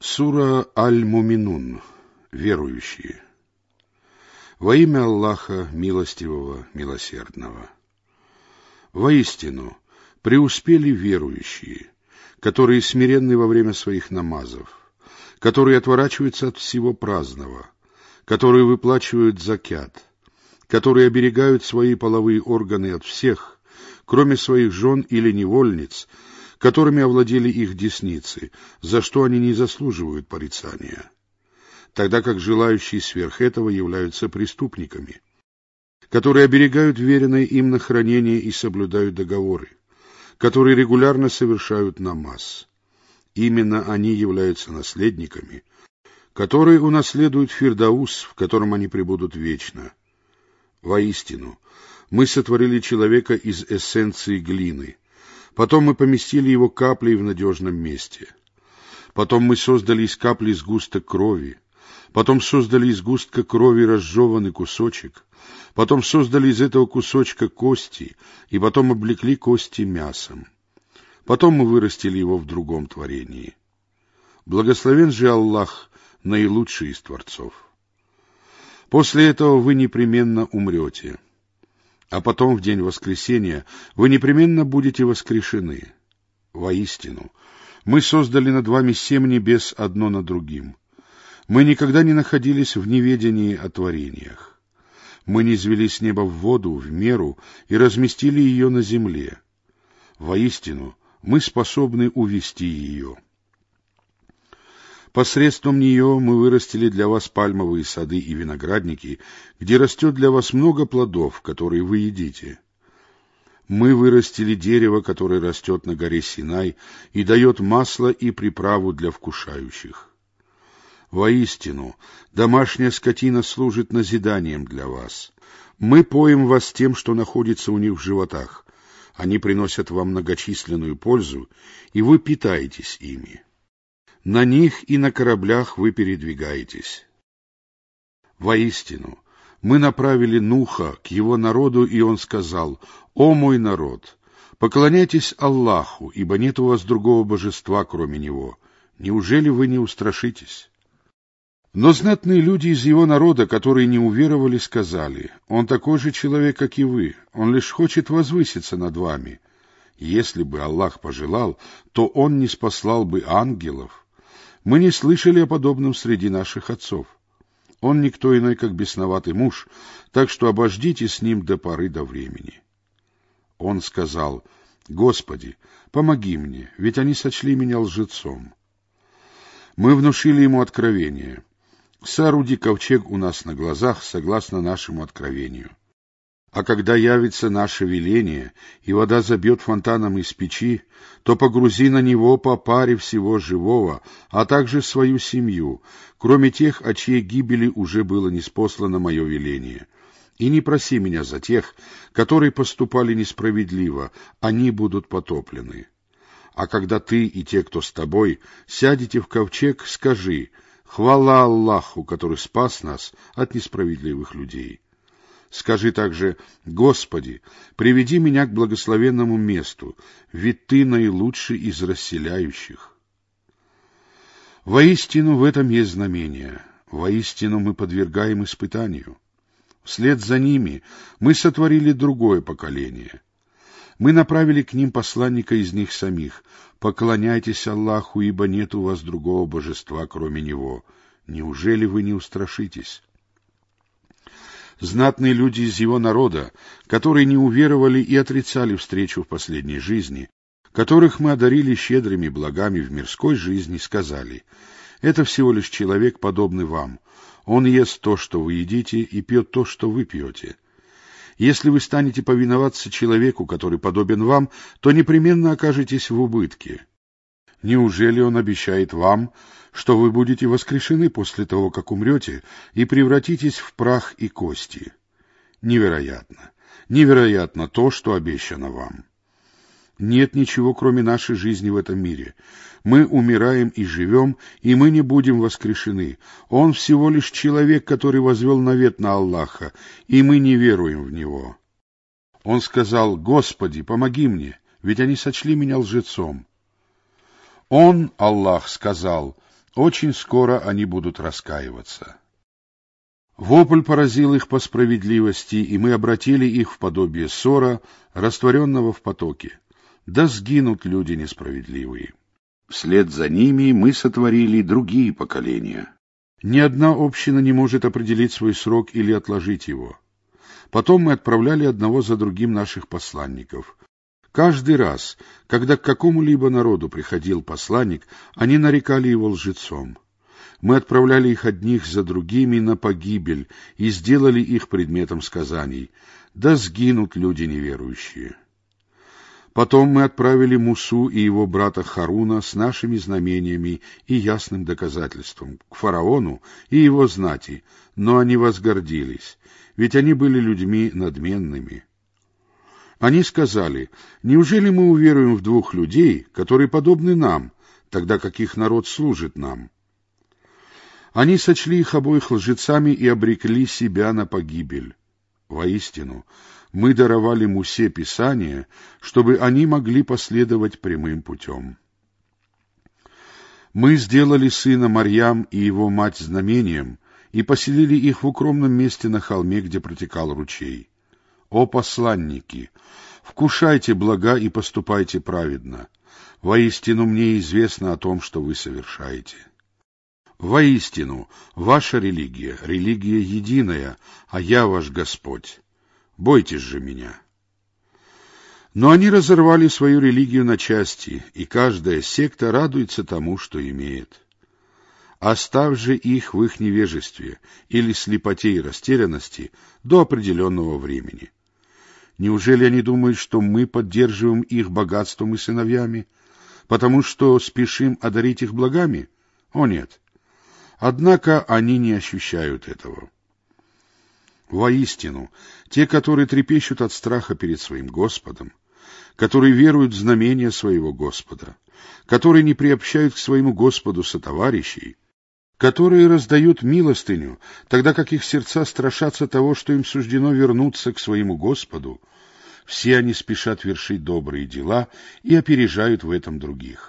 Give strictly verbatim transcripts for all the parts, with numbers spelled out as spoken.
Сура Аль-Муминун. Верующие. Во имя Аллаха, милостивого, милосердного. Воистину, преуспели верующие, которые смиренны во время своих намазов, которые отворачиваются от всего праздного, которые выплачивают закят, которые оберегают свои половые органы от всех, кроме своих жен или невольниц, которыми овладели их десницы, за что они не заслуживают порицания, тогда как желающие сверх этого являются преступниками, которые оберегают веренное им на хранение и соблюдают договоры, которые регулярно совершают намаз. Именно они являются наследниками, которые унаследуют Фирдаус, в котором они пребудут вечно. Воистину, мы сотворили человека из эссенции глины, потом мы поместили его каплей в надежном месте. Потом мы создали из капли сгусток крови. Потом создали из сгустка крови разжеванный кусочек. Потом создали из этого кусочка кости, и потом облекли кости мясом. Потом мы вырастили его в другом творении. Благословен же Аллах, наилучший из творцов. После этого вы непременно умрете. А потом в день воскресения вы непременно будете воскрешены. Воистину, мы создали над вами семь небес одно над другим. Мы никогда не находились в неведении о творениях. Мы низвели с неба в воду в меру и разместили ее на земле. Воистину, мы способны увести ее. Посредством нее мы вырастили для вас пальмовые сады и виноградники, где растет для вас много плодов, которые вы едите. Мы вырастили дерево, которое растет на горе Синай и дает масло и приправу для вкушающих. Воистину, домашняя скотина служит назиданием для вас. Мы поим вас тем, что находится у них в животах. Они приносят вам многочисленную пользу, и вы питаетесь ими. На них и на кораблях вы передвигаетесь. Воистину, мы направили Нуха к его народу, и он сказал: «О мой народ, поклоняйтесь Аллаху, ибо нет у вас другого божества, кроме Него. Неужели вы не устрашитесь?» Но знатные люди из его народа, которые не уверовали, сказали: «Он такой же человек, как и вы, он лишь хочет возвыситься над вами. Если бы Аллах пожелал, то он не спаслал бы ангелов. Мы не слышали о подобном среди наших отцов. Он никто иной, как бесноватый муж, так что обождите с ним до поры до времени». Он сказал: «Господи, помоги мне, ведь они сочли меня лжецом». Мы внушили ему откровение: «Сооруди ковчег у нас на глазах, согласно нашему откровению. А когда явится наше веление, и вода забьет фонтаном из печи, то погрузи на него по паре всего живого, а также свою семью, кроме тех, о чьей гибели уже было ниспослано мое веление. И не проси меня за тех, которые поступали несправедливо, они будут потоплены. А когда ты и те, кто с тобой, сядете в ковчег, скажи: хвала Аллаху, который спас нас от несправедливых людей. Скажи также: Господи, приведи меня к благословенному месту, ведь Ты наилучший из расселяющих. Воистину в этом есть знамение, воистину мы подвергаем испытанию. Вслед за ними мы сотворили другое поколение. Мы направили к ним посланника из них самих: поклоняйтесь Аллаху, ибо нет у вас другого божества, кроме Него. Неужели вы не устрашитесь? Знатные люди из его народа, которые не уверовали и отрицали встречу в последней жизни, которых мы одарили щедрыми благами в мирской жизни, сказали: это всего лишь человек, подобный вам. Он ест то, что вы едите, и пьет то, что вы пьете. Если вы станете повиноваться человеку, который подобен вам, то непременно окажетесь в убытке. Неужели он обещает вам, что вы будете воскрешены после того, как умрете, и превратитесь в прах и кости? Невероятно, невероятно то, что обещано вам. Нет ничего, кроме нашей жизни в этом мире. Мы умираем и живем, и мы не будем воскрешены. Он всего лишь человек, который возвел навет на Аллаха, и мы не веруем в Него. Он сказал: «Господи, помоги мне, ведь они сочли меня лжецом». Он, Аллах, сказал: Очень скоро они будут раскаиваться. Вопль поразил их по справедливости, и мы обратили их в подобие ссора, растворенного в потоке. Да сгинут люди несправедливые. Вслед за ними мы сотворили другие поколения. Ни одна община не может определить свой срок или отложить его. Потом мы отправляли одного за другим наших посланников. Каждый раз, когда к какому-либо народу приходил посланник, они нарекали его лжецом. Мы отправляли их одних за другими на погибель и сделали их предметом сказаний. Да сгинут люди неверующие. Потом мы отправили Мусу и его брата Харуна с нашими знамениями и ясным доказательством к фараону и его знати, но они возгордились, ведь они были людьми надменными. Они сказали: «Неужели мы уверуем в двух людей, которые подобны нам, тогда как их народ служит нам?» Они сочли их обоих лжецами и обрекли себя на погибель. Воистину, мы даровали Мусе Писание, чтобы они могли последовать прямым путем. Мы сделали сына Марьям и его мать знамением и поселили их в укромном месте на холме, где протекал ручей. О посланники, вкушайте блага и поступайте праведно. Воистину мне известно о том, что вы совершаете. Воистину, ваша религия — религия единая, а я ваш Господь. Бойтесь же меня. Но они разорвали свою религию на части, и каждая секта радуется тому, что имеет. Оставь же их в их невежестве или слепоте и растерянности до определенного времени. Неужели они думают, что мы поддерживаем их богатством и сыновьями, потому что спешим одарить их благами? О нет! Однако они не ощущают этого. Воистину, те, которые трепещут от страха перед своим Господом, которые веруют в знамения своего Господа, которые не приобщают к своему Господу сотоварищей, которые раздают милостыню, тогда как их сердца страшатся того, что им суждено вернуться к своему Господу, все они спешат вершить добрые дела и опережают в этом других.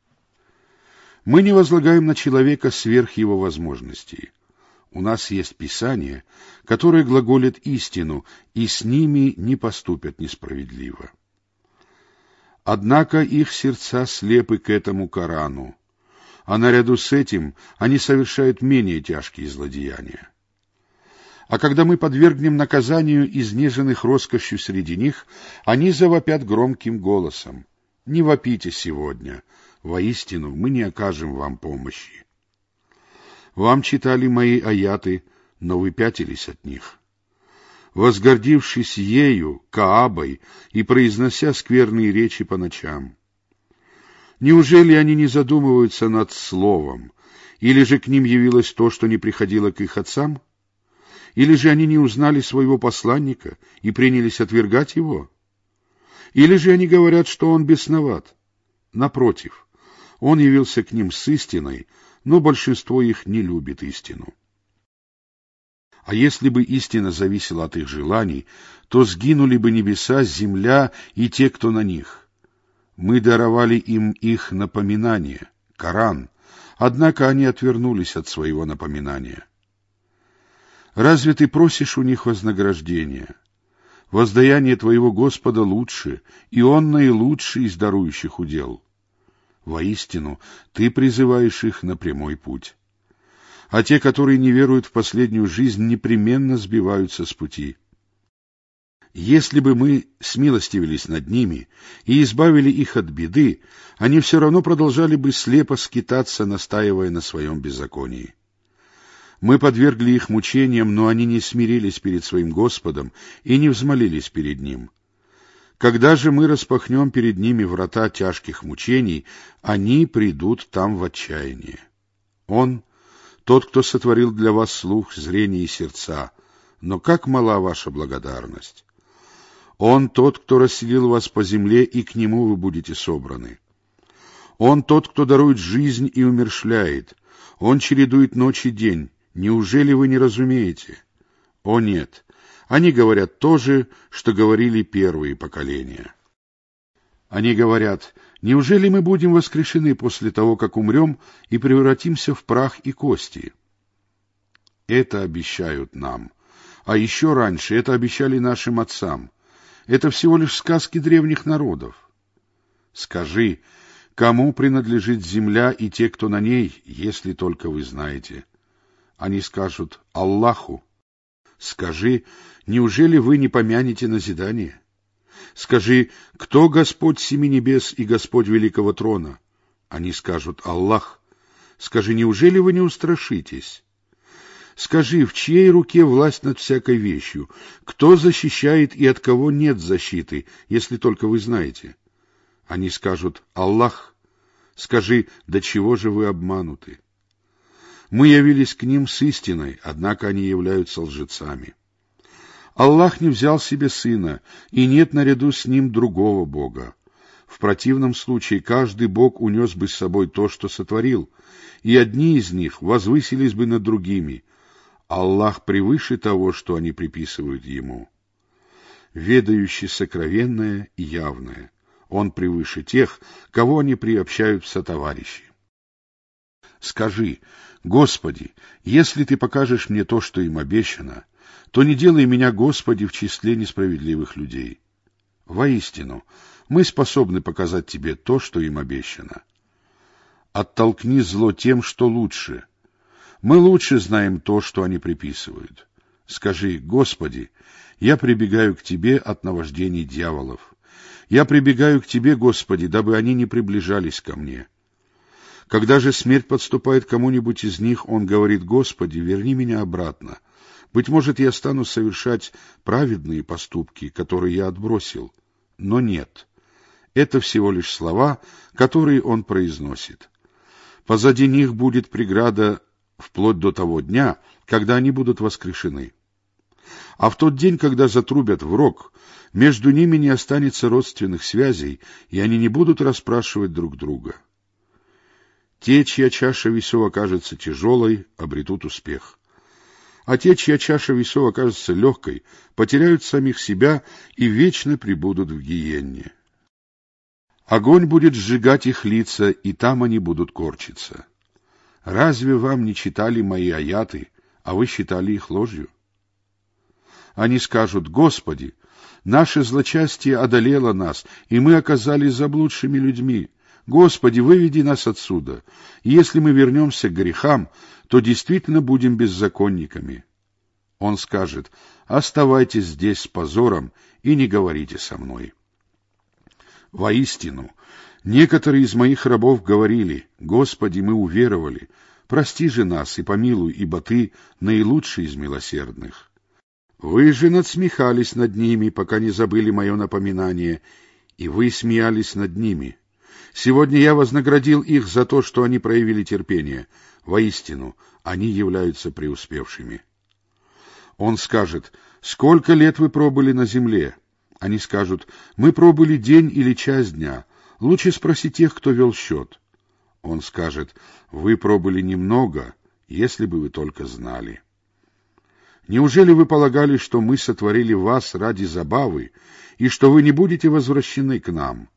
Мы не возлагаем на человека сверх его возможностей. У нас есть Писание, которое глаголит истину, и с ними не поступят несправедливо. Однако их сердца слепы к этому Корану, а наряду с этим они совершают менее тяжкие злодеяния. А когда мы подвергнем наказанию изнеженных роскошью среди них, они завопят громким голосом: «Не вопите сегодня, воистину мы не окажем вам помощи». Вам читали мои аяты, но вы пятились от них. Возгордившись ею, Каабой, и произнося скверные речи по ночам. Неужели они не задумываются над словом, или же к ним явилось то, что не приходило к их отцам? Или же они не узнали своего посланника и принялись отвергать его? Или же они говорят, что он бесноват? Напротив, он явился к ним с истиной, но большинство их не любит истину. А если бы истина зависела от их желаний, то сгинули бы небеса, земля и те, кто на них. Мы даровали им их напоминание, Коран, однако они отвернулись от своего напоминания. Разве ты просишь у них вознаграждения? Воздаяние твоего Господа лучше, и Он наилучший из дарующих удел. Воистину, ты призываешь их на прямой путь. А те, которые не веруют в последнюю жизнь, непременно сбиваются с пути. Если бы мы смилостивились над ними и избавили их от беды, они все равно продолжали бы слепо скитаться, настаивая на своем беззаконии. Мы подвергли их мучениям, но они не смирились перед своим Господом и не взмолились перед Ним. Когда же мы распахнем перед ними врата тяжких мучений, они придут там в отчаяние. Он — тот, кто сотворил для вас слух, зрение и сердца, но как мала ваша благодарность! Он — тот, кто расселил вас по земле, и к Нему вы будете собраны. Он — тот, кто дарует жизнь и умерщвляет. Он чередует ночь и день. Неужели вы не разумеете? О нет! Они говорят то же, что говорили первые поколения. Они говорят: Неужели мы будем воскрешены после того, как умрем и превратимся в прах и кости? Это обещают нам. А еще раньше это обещали нашим отцам. Это всего лишь сказки древних народов. Скажи, кому принадлежит земля и те, кто на ней, если только вы знаете? Они скажут: Аллаху. Скажи, неужели вы не помянете назидание? Скажи, кто Господь семи небес и Господь великого трона? Они скажут: Аллах. Скажи, неужели вы не устрашитесь? Скажи, в чьей руке власть над всякой вещью? Кто защищает и от кого нет защиты, если только вы знаете? Они скажут: Аллах. Скажи, до чего же вы обмануты? Мы явились к ним с истиной, однако они являются лжецами. Аллах не взял себе сына, и нет наряду с ним другого Бога. В противном случае каждый Бог унес бы с собой то, что сотворил, и одни из них возвысились бы над другими. Аллах превыше того, что они приписывают Ему. Ведающий сокровенное и явное. Он превыше тех, кого они приобщают в сотоварищи. Скажи: Господи, если Ты покажешь мне то, что им обещано, то не делай меня, Господи, в числе несправедливых людей. Воистину, мы способны показать Тебе то, что им обещано. Оттолкни зло тем, что лучше. Мы лучше знаем то, что они приписывают. Скажи: Господи, я прибегаю к Тебе от наваждений дьяволов. Я прибегаю к Тебе, Господи, дабы они не приближались ко мне. Когда же смерть подступает к кому-нибудь из них, он говорит: Господи, верни меня обратно. Быть может, я стану совершать праведные поступки, которые я отбросил. Но нет. Это всего лишь слова, которые он произносит. Позади них будет преграда вплоть до того дня, когда они будут воскрешены. А в тот день, когда затрубят в рог, между ними не останется родственных связей, и они не будут расспрашивать друг друга. Те, чья чаша весов окажется тяжелой, обретут успех. А те, чья чаша весов окажется легкой, потеряют самих себя и вечно пребудут в гиенне. Огонь будет сжигать их лица, и там они будут корчиться. Разве вам не читали мои аяты, а вы считали их ложью? Они скажут: Господи, наше злочастие одолело нас, и мы оказались заблудшими людьми. Господи, выведи нас отсюда. И если мы вернемся к грехам, то действительно будем беззаконниками. Он скажет: оставайтесь здесь с позором и не говорите со мной. Воистину, некоторые из моих рабов говорили: Господи, мы уверовали, прости же нас и помилуй, ибо Ты наилучший из милосердных. Вы же надсмехались над ними, пока не забыли мое напоминание, и вы смеялись над ними. Сегодня я вознаградил их за то, что они проявили терпение. Воистину, они являются преуспевшими. Он скажет: сколько лет вы пробыли на земле? Они скажут: мы пробыли день или час дня. Лучше спроси тех, кто вел счет. Он скажет: вы пробыли немного, если бы вы только знали. Неужели вы полагали, что мы сотворили вас ради забавы, и что вы не будете возвращены к нам?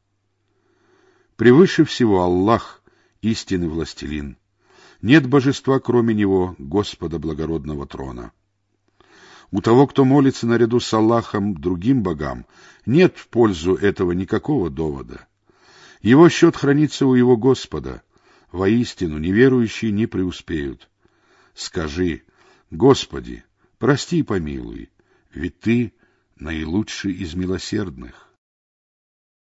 Превыше всего Аллах, истинный властелин. Нет божества, кроме Него, Господа благородного трона. У того, кто молится наряду с Аллахом другим богам, нет в пользу этого никакого довода. Его счет хранится у его Господа. Воистину, неверующие не преуспеют. Скажи: Господи, прости и помилуй, ведь Ты наилучший из милосердных.